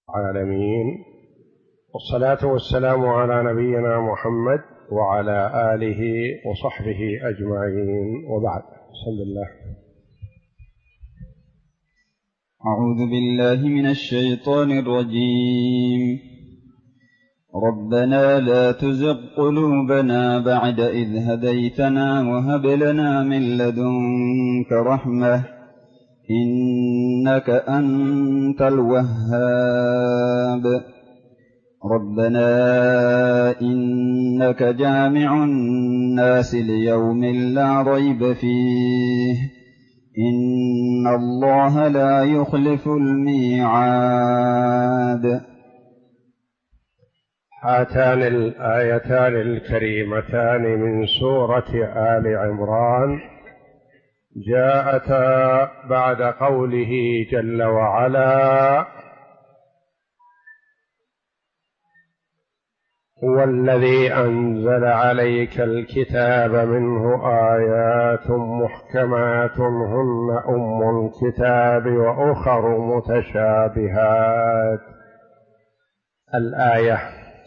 العالمين، والصلاة والسلام على نبينا محمد وعلى آله وصحبه أجمعين، وبعد. بسم الله. أعوذ بالله من الشيطان الرجيم. ربنا لا تزغ قلوبنا بعد إذ هديتنا وهب لنا من لدنك رحمة إنك أنت الوهاب. ربنا إنك جامع الناس ليوم لا ريب فيه إن الله لا يخلف الميعاد. هاتان الآيتان الكريمتان من سورة آل عمران جاءتا بعد قوله جل وعلا: هو الذي أنزل عليك الكتاب منه آيات محكمات هن أم الكتاب وأخر متشابهات. الآية.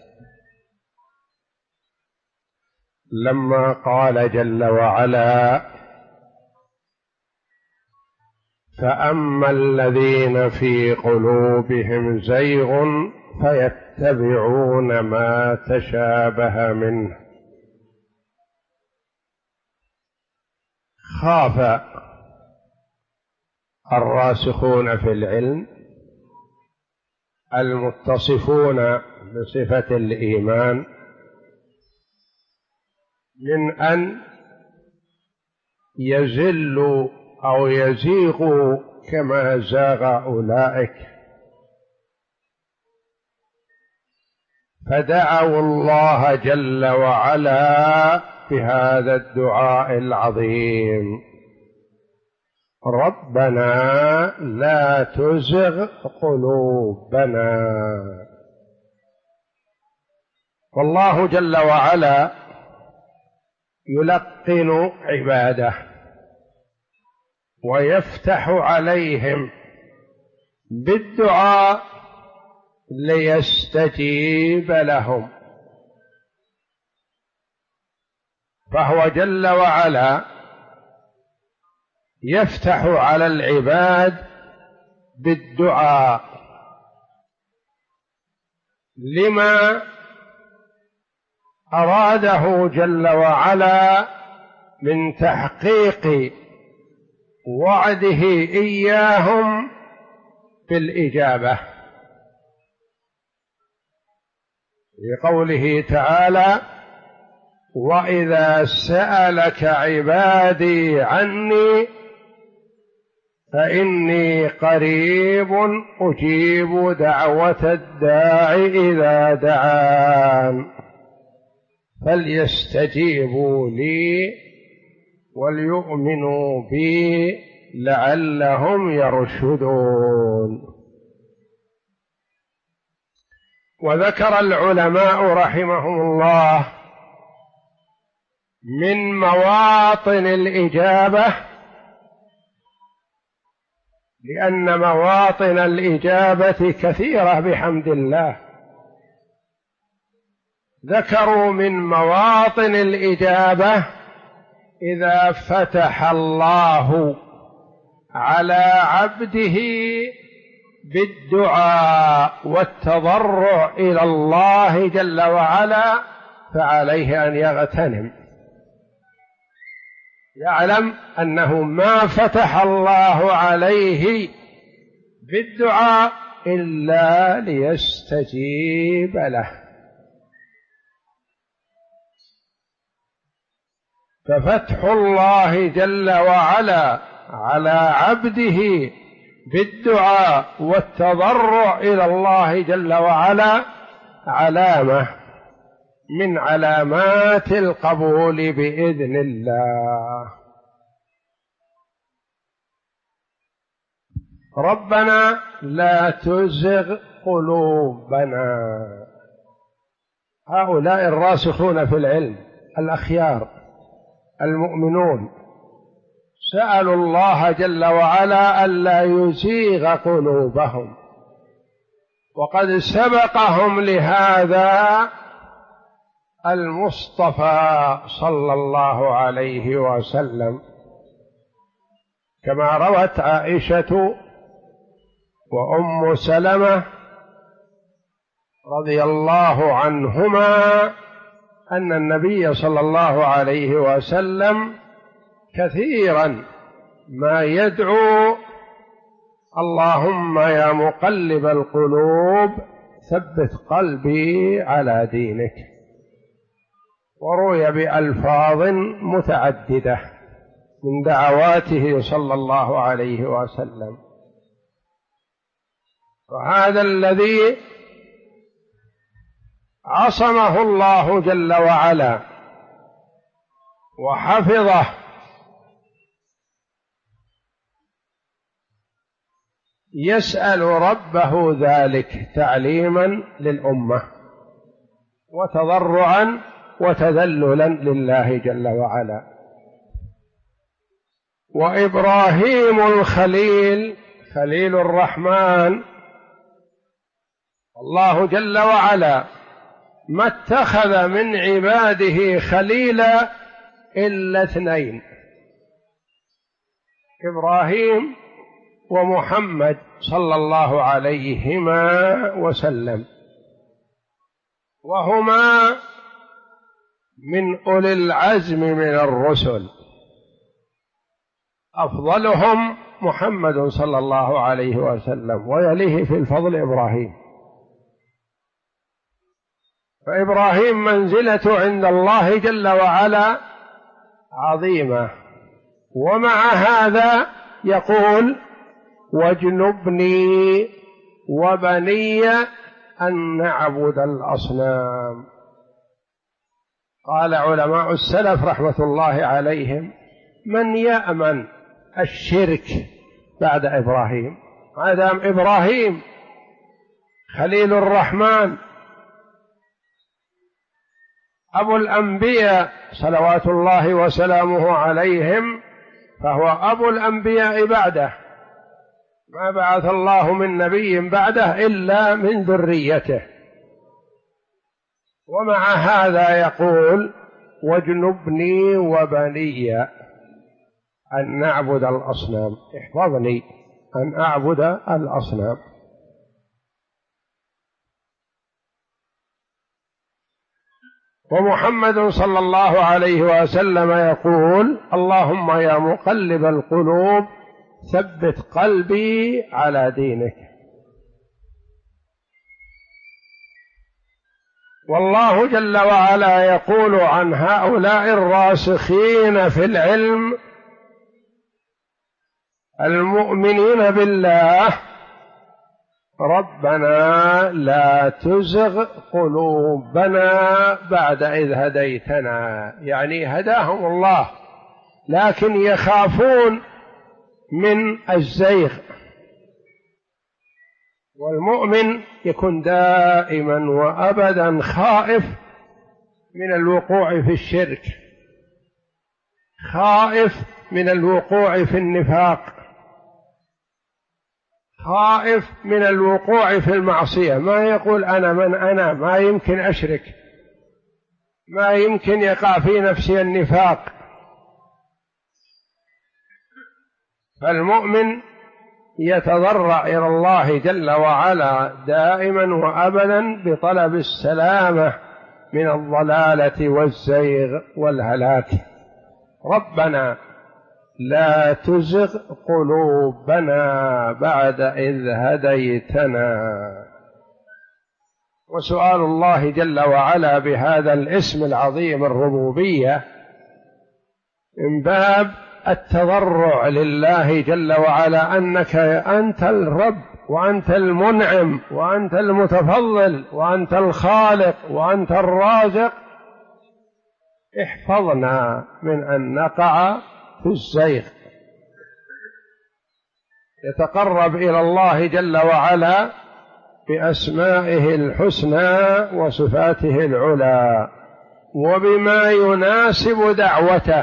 لما قال جل وعلا: فأما الذين في قلوبهم زيغ فيتبعون ما تشابه منه، خاف الراسخون في العلم المتصفون بصفة الإيمان من أن يزلوا أو يزيغوا كما زاغ أولئك، فدعوا الله جل وعلا بهذا الدعاء العظيم: ربنا لا تزغ قلوبنا. والله جل وعلا يلقن عباده ويفتح عليهم بالدعاء ليستجيب لهم، فهو جل وعلا يفتح على العباد بالدعاء لما أراده جل وعلا من تحقيق وعده إياهم بالإجابة، لقوله تعالى: وإذا سألك عبادي عني فإني قريب أجيب دعوة الداع إذا دعان فليستجيبوا لي وليؤمنوا بي لعلهم يرشدون. وذكر العلماء رحمهم الله من مواطن الإجابة، لأن مواطن الإجابة كثيرة بحمد الله. ذكروا من مواطن الإجابة إذا فتح الله على عبده بالدعاء والتضرع إلى الله جل وعلا فعليه أن يغتنم، يعلم أنه ما فتح الله عليه بالدعاء إلا ليستجيب له. ففتح الله جل وعلا على عبده بالدعاء والتضرع إلى الله جل وعلا علامة من علامات القبول بإذن الله. ربنا لا تزغ قلوبنا. هؤلاء الراسخون في العلم الأخيار المؤمنون سألوا الله جل وعلا ألا يزيغ قلوبهم، وقد سبقهم لهذا المصطفى صلى الله عليه وسلم، كما روت عائشة وأم سلمة رضي الله عنهما أن النبي صلى الله عليه وسلم كثيرا ما يدعو: اللهم يا مقلب القلوب ثبت قلبي على دينك، وروي بألفاظ متعددة من دعواته صلى الله عليه وسلم. وهذا الذي عصمه الله جل وعلا وحفظه يسأل ربه ذلك تعليما للأمة وتضرعا وتذللا لله جل وعلا. وإبراهيم الخليل خليل الرحمن، الله جل وعلا ما اتخذ من عباده خليلا إلا اثنين: إبراهيم ومحمد صلى الله عليهما وسلم، وهما من أولي العزم من الرسل، أفضلهم محمد صلى الله عليه وسلم، ويليه في الفضل إبراهيم. فإبراهيم منزلته عند الله جل وعلا عظيمة، ومع هذا يقول: واجنبني وبني أن نعبد الأصنام. قال علماء السلف رحمة الله عليهم: من يأمن الشرك بعد إبراهيم؟ ما دام إبراهيم خليل الرحمن أبو الأنبياء صلوات الله وسلامه عليهم، فهو أبو الأنبياء بعده، ما بعث الله من نبي بعده إلا من ذريته. ومع هذا يقول: واجنبني وبني أن نعبد الأصنام، احفظني أن أعبد الأصنام. ومحمد صلى الله عليه وسلم يقول: اللهم يا مقلب القلوب ثبت قلبي على دينك. والله جل وعلا يقول عن هؤلاء الراسخين في العلم المؤمنين بالله: ربنا لا تزغ قلوبنا بعد إذ هديتنا، يعني هداهم الله لكن يخافون من الزيغ. والمؤمن يكون دائما وأبدا خائف من الوقوع في الشرك، خائف من الوقوع في النفاق، خائف من الوقوع في المعصية. ما يقول أنا من أنا، ما يمكن أشرك، ما يمكن يقع في نفسي النفاق. فالمؤمن يتضرع إلى الله جل وعلا دائما وأبدا بطلب السلامة من الضلالة والزيغ والهلاك. ربنا لا تزغ قلوبنا بعد إذ هديتنا. وسؤال الله جل وعلا بهذا الاسم العظيم الربوبية من باب التضرع لله جل وعلا، أنك أنت الرب وأنت المنعم وأنت المتفضل وأنت الخالق وأنت الرازق، احفظنا من أن نقع في الزيغ. يتقرب إلى الله جل وعلا بأسمائه الحسنى وصفاته العلى وبما يناسب دعوته،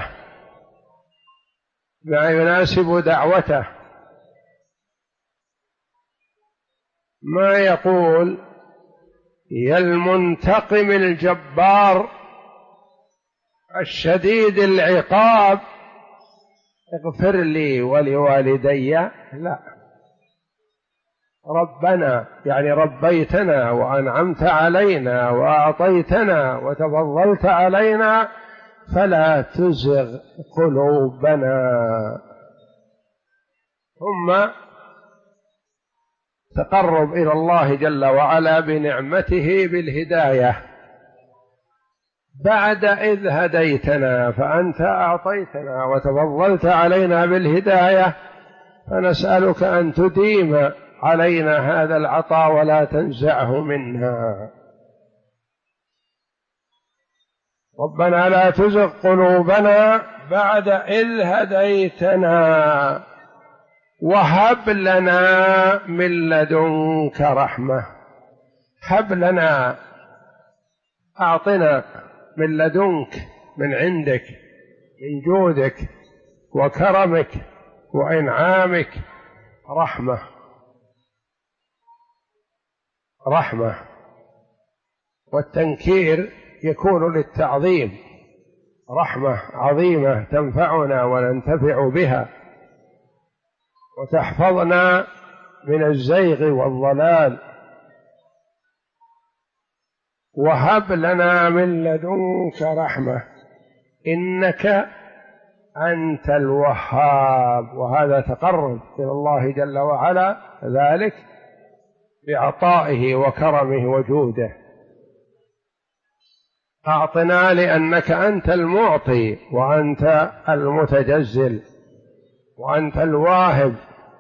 ما يناسب دعوته ما يقول يا المنتقم الجبار الشديد العقاب اغفر لي ولوالدي، لا، ربنا يعني ربيتنا وأنعمت علينا وأعطيتنا وتفضلت علينا فلا تزغ قلوبنا. ثم تقرب إلى الله جل وعلا بنعمته بالهداية بعد إذ هديتنا، فأنت أعطيتنا وتفضلت علينا بالهداية، فنسألك أن تديم علينا هذا العطاء ولا تنزعه منا. ربنا لا تزغ قلوبنا بعد إذ هديتنا وهب لنا من لدنك رحمة. هب لنا، أعطنا من لدنك، من عندك، من جودك وكرمك وإنعامك رحمة. رحمة، والتنكير يكون للتعظيم، رحمة عظيمة تنفعنا وننتفع بها وتحفظنا من الزيغ والضلال. وهب لنا من لدنك رحمة إنك أنت الوهاب. وهذا تقرب إلى الله جل وعلا ذلك بعطائه وكرمه وجوده. أعطنا لأنك أنت المعطي وأنت المتجزل وأنت الواهب.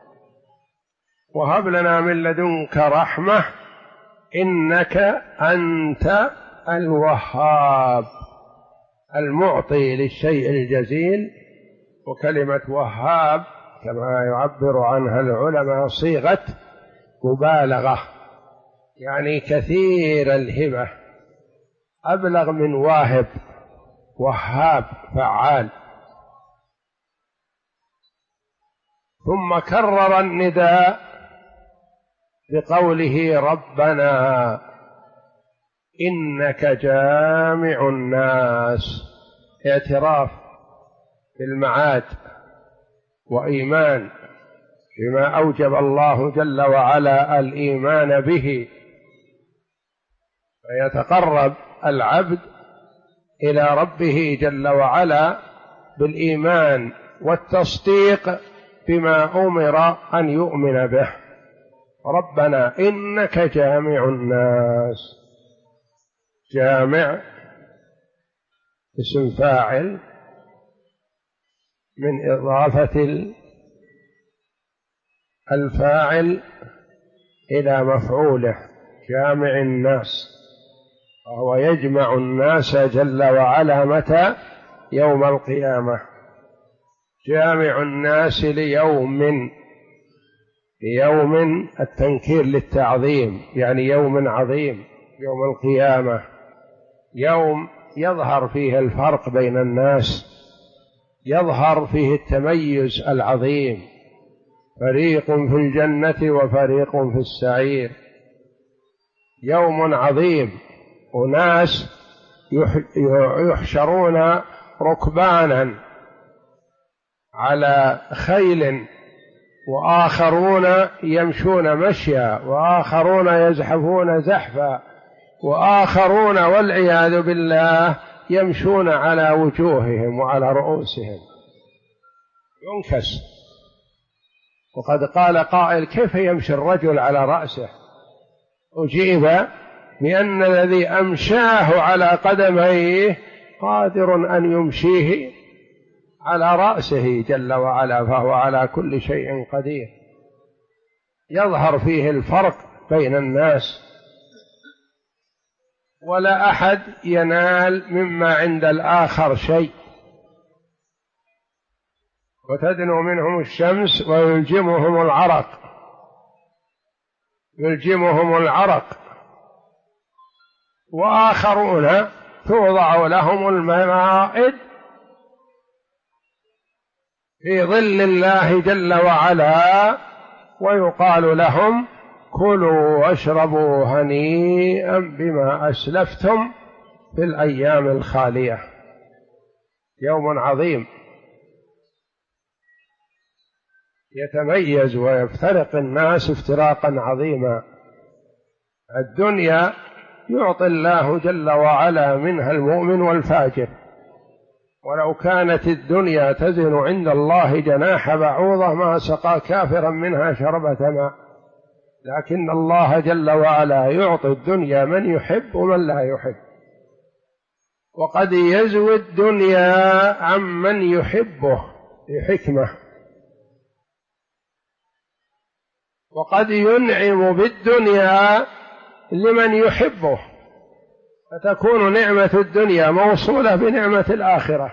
وهب لنا من لدنك رحمة إنك أنت الوهاب، المعطي للشيء الجزيل. وكلمة وهاب كما يعبر عنها العلماء صيغة مبالغة، يعني كثير الهبة، أبلغ من واهب، وهاب فعال. ثم كرر النداء بقوله ربنا إنك جامع الناس، اعتراف بالمعاد وإيمان بما أوجب الله جل وعلا الإيمان به. فيتقرب العبد إلى ربه جل وعلا بالإيمان والتصديق بما أمر أن يؤمن به. ربنا إنك جامع الناس. جامع اسم فاعل من إضافة الفاعل إلى مفعوله، جامع الناس، وهو يجمع الناس جل وعلا متى؟ يوم القيامة. جامع الناس ليوم، يوم التنكير للتعظيم، يعني يوم عظيم، يوم القيامة، يوم يظهر فيه الفرق بين الناس، يظهر فيه التميز العظيم، فريق في الجنة وفريق في السعير. يوم عظيم، أناس يحشرون ركبانا على خيل، وآخرون يمشون مشيا، وآخرون يزحفون زحفا، وآخرون والعياذ بالله يمشون على وجوههم وعلى رؤوسهم ينكس. وقد قال قائل كيف يمشي الرجل على رأسه؟ أجيب بأن الذي أمشاه على قدميه قادر أن يمشيه على رأسه جل وعلا، فهو على كل شيء قدير. يظهر فيه الفرق بين الناس، ولا أحد ينال مما عند الآخر شيء. وتدنو منهم الشمس ويلجمهم العرق، يلجمهم العرق. وآخرون توضع لهم الموائد في ظل الله جل وعلا، ويقال لهم كلوا واشربوا هنيئا بما أسلفتم في الأيام الخالية. يوم عظيم يتميز ويفترق الناس افتراقا عظيما. الدنيا يعطي الله جل وعلا منها المؤمن والفاجر، ولو كانت الدنيا تزن عند الله جناح بعوضة ما سقى كافرا منها شربة ماء، لكن الله جل وعلا يعطي الدنيا من يحب ومن لا يحب، وقد يزوي الدنيا عمن يحبه لحكمة، وقد ينعم بالدنيا لمن يحبه، فتكون نعمة الدنيا موصولة بنعمة الآخرة.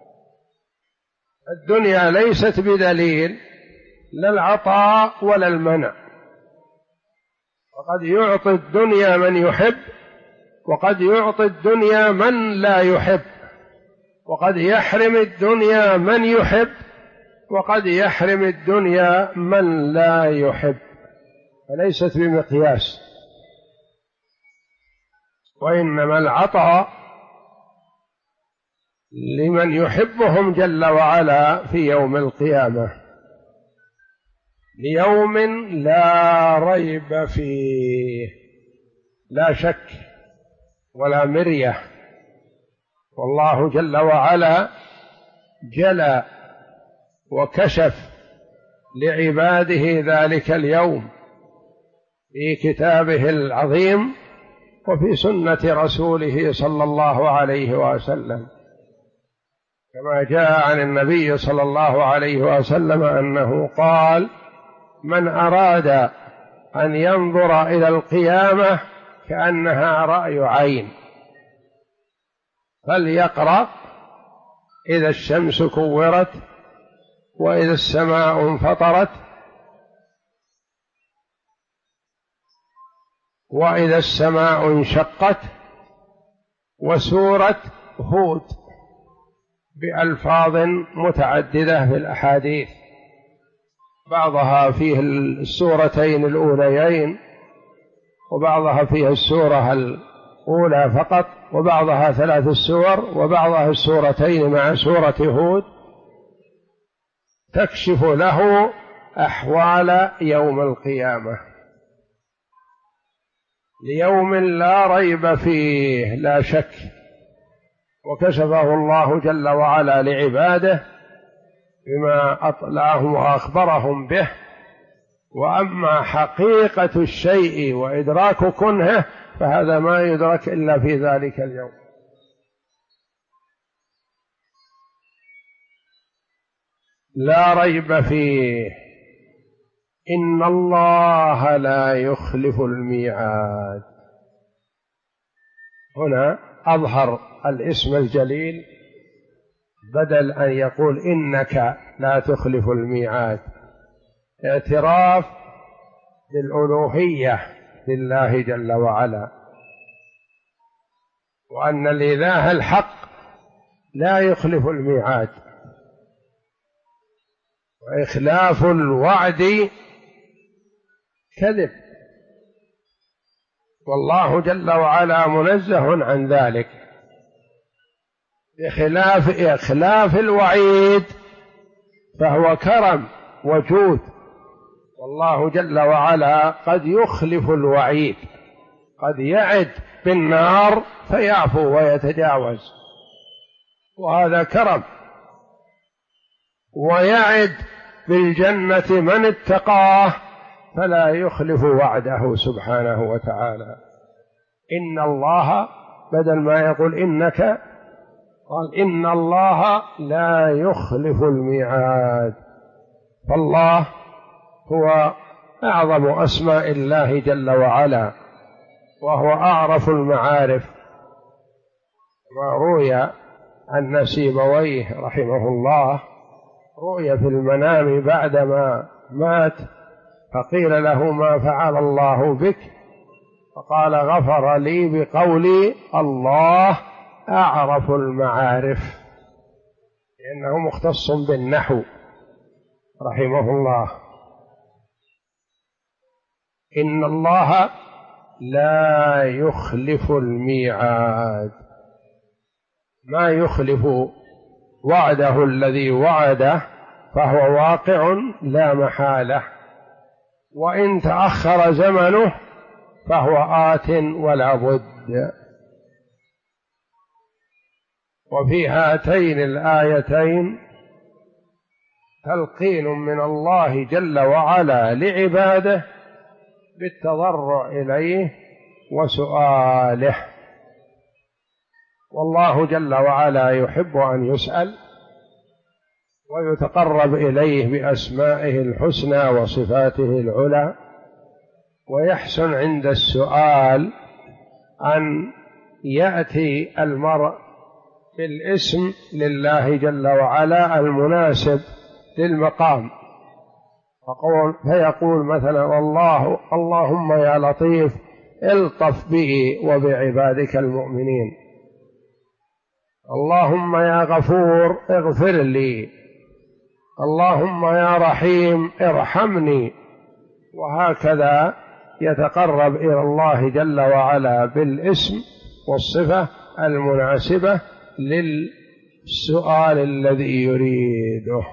الدنيا ليست بدليل لا العطاء ولا المنع، وقد يعطي الدنيا من يحب، وقد يعطي الدنيا من لا يحب، وقد يحرم الدنيا من يحب، وقد يحرم الدنيا من لا يحب، فليست بمقياس. وإنما العطاء لمن يحبهم جل وعلا في يوم القيامة، ليوم لا ريب فيه، لا شك ولا مرية. والله جل وعلا جلى وكشف لعباده ذلك اليوم في كتابه العظيم وفي سنة رسوله صلى الله عليه وسلم، كما جاء عن النبي صلى الله عليه وسلم أنه قال: من أراد أن ينظر إلى القيامة كأنها رأي عين فليقرأ إذا الشمس كورت، وإذا السماء انفطرت، وإذا السماء انشقت، وسورة هود، بألفاظ متعددة في الأحاديث، بعضها فيه السورتين الأوليين، وبعضها فيه السورة الأولى فقط، وبعضها 3 سور، وبعضها السورتين مع سورة هود، تكشف له أحوال يوم القيامة، ليوم لا ريب فيه لا شك. وكشفه الله جل وعلا لعباده بما أطلعهم وأخبرهم به. وأما حقيقة الشيء وإدراك كنهه فهذا ما يدرك إلا في ذلك اليوم. لا ريب فيه إن الله لا يخلف الميعاد. هنا أظهر الاسم الجليل بدل أن يقول إنك لا تخلف الميعاد، اعتراف بالألوهية لله جل وعلا، وأن الإله الحق لا يخلف الميعاد، وإخلاف الوعد كذب، والله جل وعلا منزه عن ذلك، بخلاف إخلاف الوعيد فهو كرم وجود، والله جل وعلا قد يخلف الوعيد، قد يعد بالنار فيعفو ويتجاوز، وهذا كرم، ويعد بالجنة من اتقاه فلا يخلف وعده سبحانه وتعالى. إن الله بدل ما يقول إنك قال إن الله لا يخلف الميعاد. فالله هو أعظم أسماء الله جل وعلا، وهو أعرف المعارف، ما روي عن سيبويه رحمه الله، رؤي في المنام بعدما مات فقيل له: ما فعل الله بك؟ فقال: غفر لي بقولي الله أعرف المعارف، لأنه مختص بالنحو رحمه الله. إن الله لا يخلف الميعاد، ما يخلف وعده الذي وعده، فهو واقع لا محالة، وإن تأخر زمنه فهو آت ولا بد. وفي هاتين الآيتين تلقين من الله جل وعلا لعباده بالتضرع إليه وسؤاله، والله جل وعلا يحب أن يسأل ويتقرب إليه بأسمائه الحسنى وصفاته العلى، ويحسن عند السؤال أن يأتي المرء بالاسم لله جل وعلا المناسب للمقام، فيقول مثلا اللهم يا لطيف الطف بي وبعبادك المؤمنين، اللهم يا غفور اغفر لي، اللهم يا رحيم ارحمني، وهكذا يتقرب إلى الله جل وعلا بالاسم والصفة المناسبة للسؤال الذي يريده.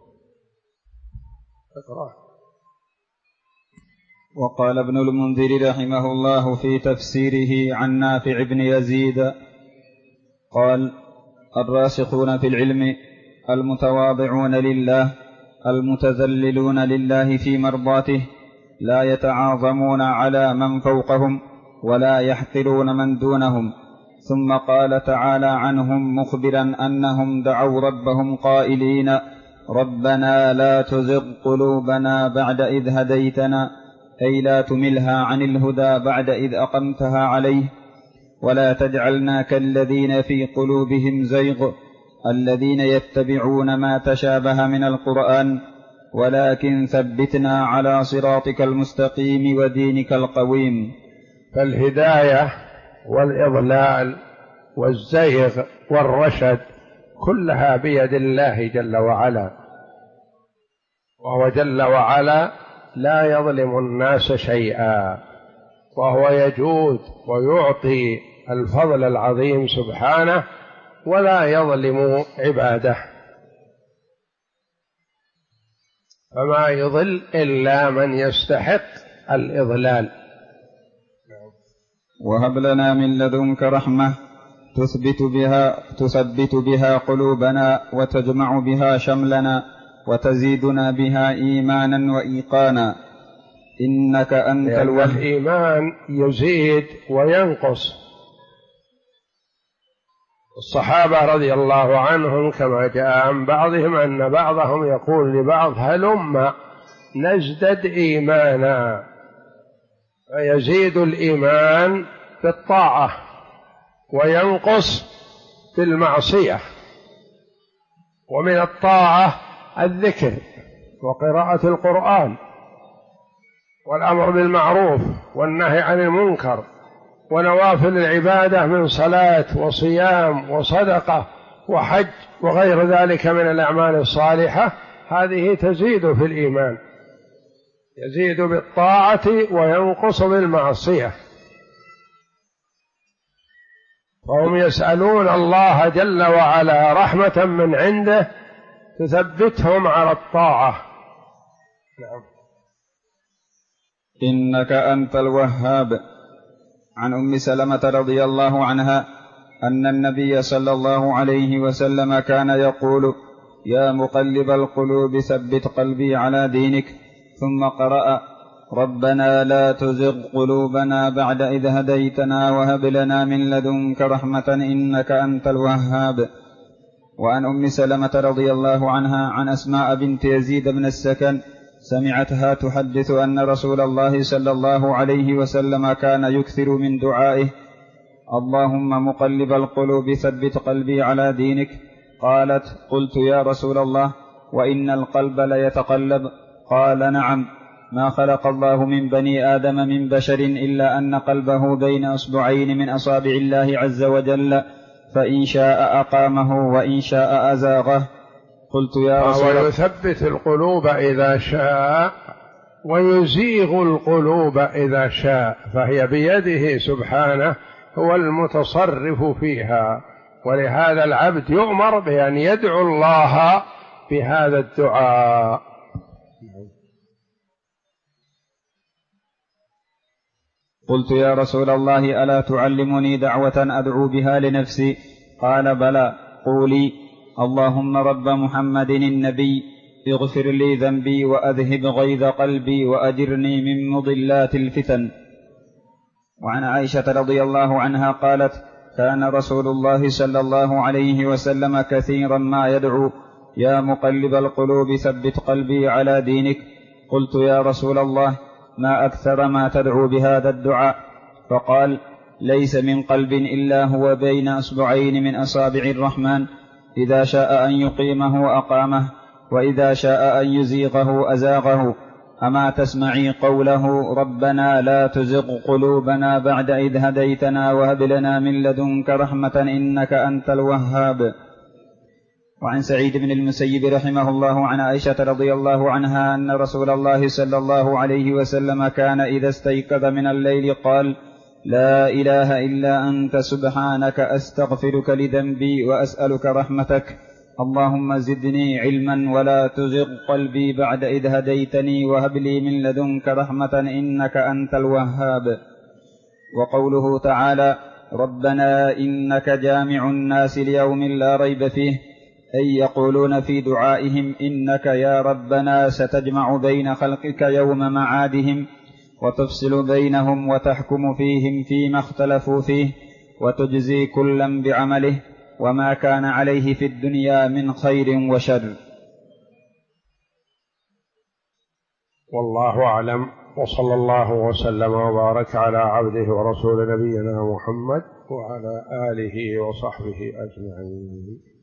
وقال ابن المنذر رحمه الله في تفسيره عن نافع بن يزيد قال: الراسخون في العلم المتواضعون لله المتذللون لله في مرضاته، لا يتعاظمون على من فوقهم ولا يحقرون من دونهم. ثم قال تعالى عنهم مخبرا أنهم دعوا ربهم قائلين: ربنا لا تزغ قلوبنا بعد إذ هديتنا، أي لا تملها عن الهدى بعد إذ أقمتها عليه، ولا تجعلنا كالذين في قلوبهم زيغ الذين يتبعون ما تشابه من القرآن، ولكن ثبتنا على صراطك المستقيم ودينك القويم. فالهداية والإضلال والزيغ والرشد كلها بيد الله جل وعلا، وهو جل وعلا لا يظلم الناس شيئا، وهو يجود ويعطي الفضل العظيم سبحانه ولا يظلم عباده، فما يضل إلا من يستحق الإضلال. وهب لنا من لدنك رحمة تثبت بها قلوبنا وتجمع بها شملنا وتزيدنا بها إيمانا وإيقانا، إنك أنت الإيمان يزيد وينقص. الصحابة رضي الله عنهم كما جاء عن بعضهم أن بعضهم يقول لبعض: هلم نزدد إيمانا، فيزيد الإيمان بالطاعة وينقص بالمعصية. ومن الطاعة الذكر وقراءة القرآن والأمر بالمعروف والنهي عن المنكر ونوافل العبادة من صلاة وصيام وصدقة وحج وغير ذلك من الأعمال الصالحة، هذه تزيد في الإيمان، يزيد بالطاعة وينقص بالمعصية. فهم يسألون الله جل وعلا رحمة من عنده تثبتهم على الطاعة. نعم. إنك أنت الوهاب. عن أم سلمة رضي الله عنها أن النبي صلى الله عليه وسلم كان يقول: يا مقلب القلوب ثبت قلبي على دينك، ثم قرأ: ربنا لا تزغ قلوبنا بعد إذ هديتنا وهب لنا من لدنك رحمة إنك أنت الوهاب. وعن أم سلمة رضي الله عنها عن أسماء بنت يزيد بن السكن سمعتها تحدث أن رسول الله صلى الله عليه وسلم كان يكثر من دعائه: اللهم مقلب القلوب ثبت قلبي على دينك. قالت: قلت يا رسول الله وإن القلب ليتقلب؟ قال: نعم، ما خلق الله من بني آدم من بشر إلا أن قلبه بين أصبعين من أصابع الله عز وجل، فإن شاء أقامه وإن شاء أزاغه. قلت يا رسول الله، ويثبت القلوب إذا شاء ويزيغ القلوب إذا شاء، فهي بيده سبحانه، هو المتصرف فيها. ولهذا العبد يؤمر بأن يدعو الله بهذا الدعاء. قلت يا رسول الله ألا تعلمني دعوة أدعو بها لنفسي؟ قال بلى، قولي اللهم رب محمد النبي اغفر لي ذنبي وأذهب غيظ قلبي وأجرني من مضلات الفتن. وعن عائشة رضي الله عنها قالت كان رسول الله صلى الله عليه وسلم كثيرا ما يدعو يا مقلب القلوب ثبت قلبي على دينك. قلت يا رسول الله ما أكثر ما تدعو بهذا الدعاء؟ فقال ليس من قلب إلا هو بين أصبعين من أصابع الرحمن، إذا شاء أن يقيمه أقامه وإذا شاء أن يزيغه أزاغه. أما تسمعي قوله ربنا لا تزغ قلوبنا بعد إذ هديتنا وهب لنا من لدنك رحمة إنك أنت الوهاب. وعن سعيد بن المسيب رحمه الله عن عائشة رضي الله عنها أن رسول الله صلى الله عليه وسلم كان إذا استيقظ من الليل قال لا إله إلا أنت سبحانك أستغفرك لذنبي وأسألك رحمتك، اللهم زدني علما ولا تزغ قلبي بعد إذ هديتني وهب لي من لدنك رحمة إنك أنت الوهاب. وقوله تعالى ربنا إنك جامع الناس ليوم لا ريب فيه، أي يقولون في دعائهم إنك يا ربنا ستجمع بين خلقك يوم معادهم وتفصل بينهم وتحكم فيهم فيما اختلفوا فيه وتجزي كلا بعمله وما كان عليه في الدنيا من خير وشر. والله أعلم، وصلى الله وسلم وبارك على عبده ورسول نبينا محمد وعلى آله وصحبه أجمعين.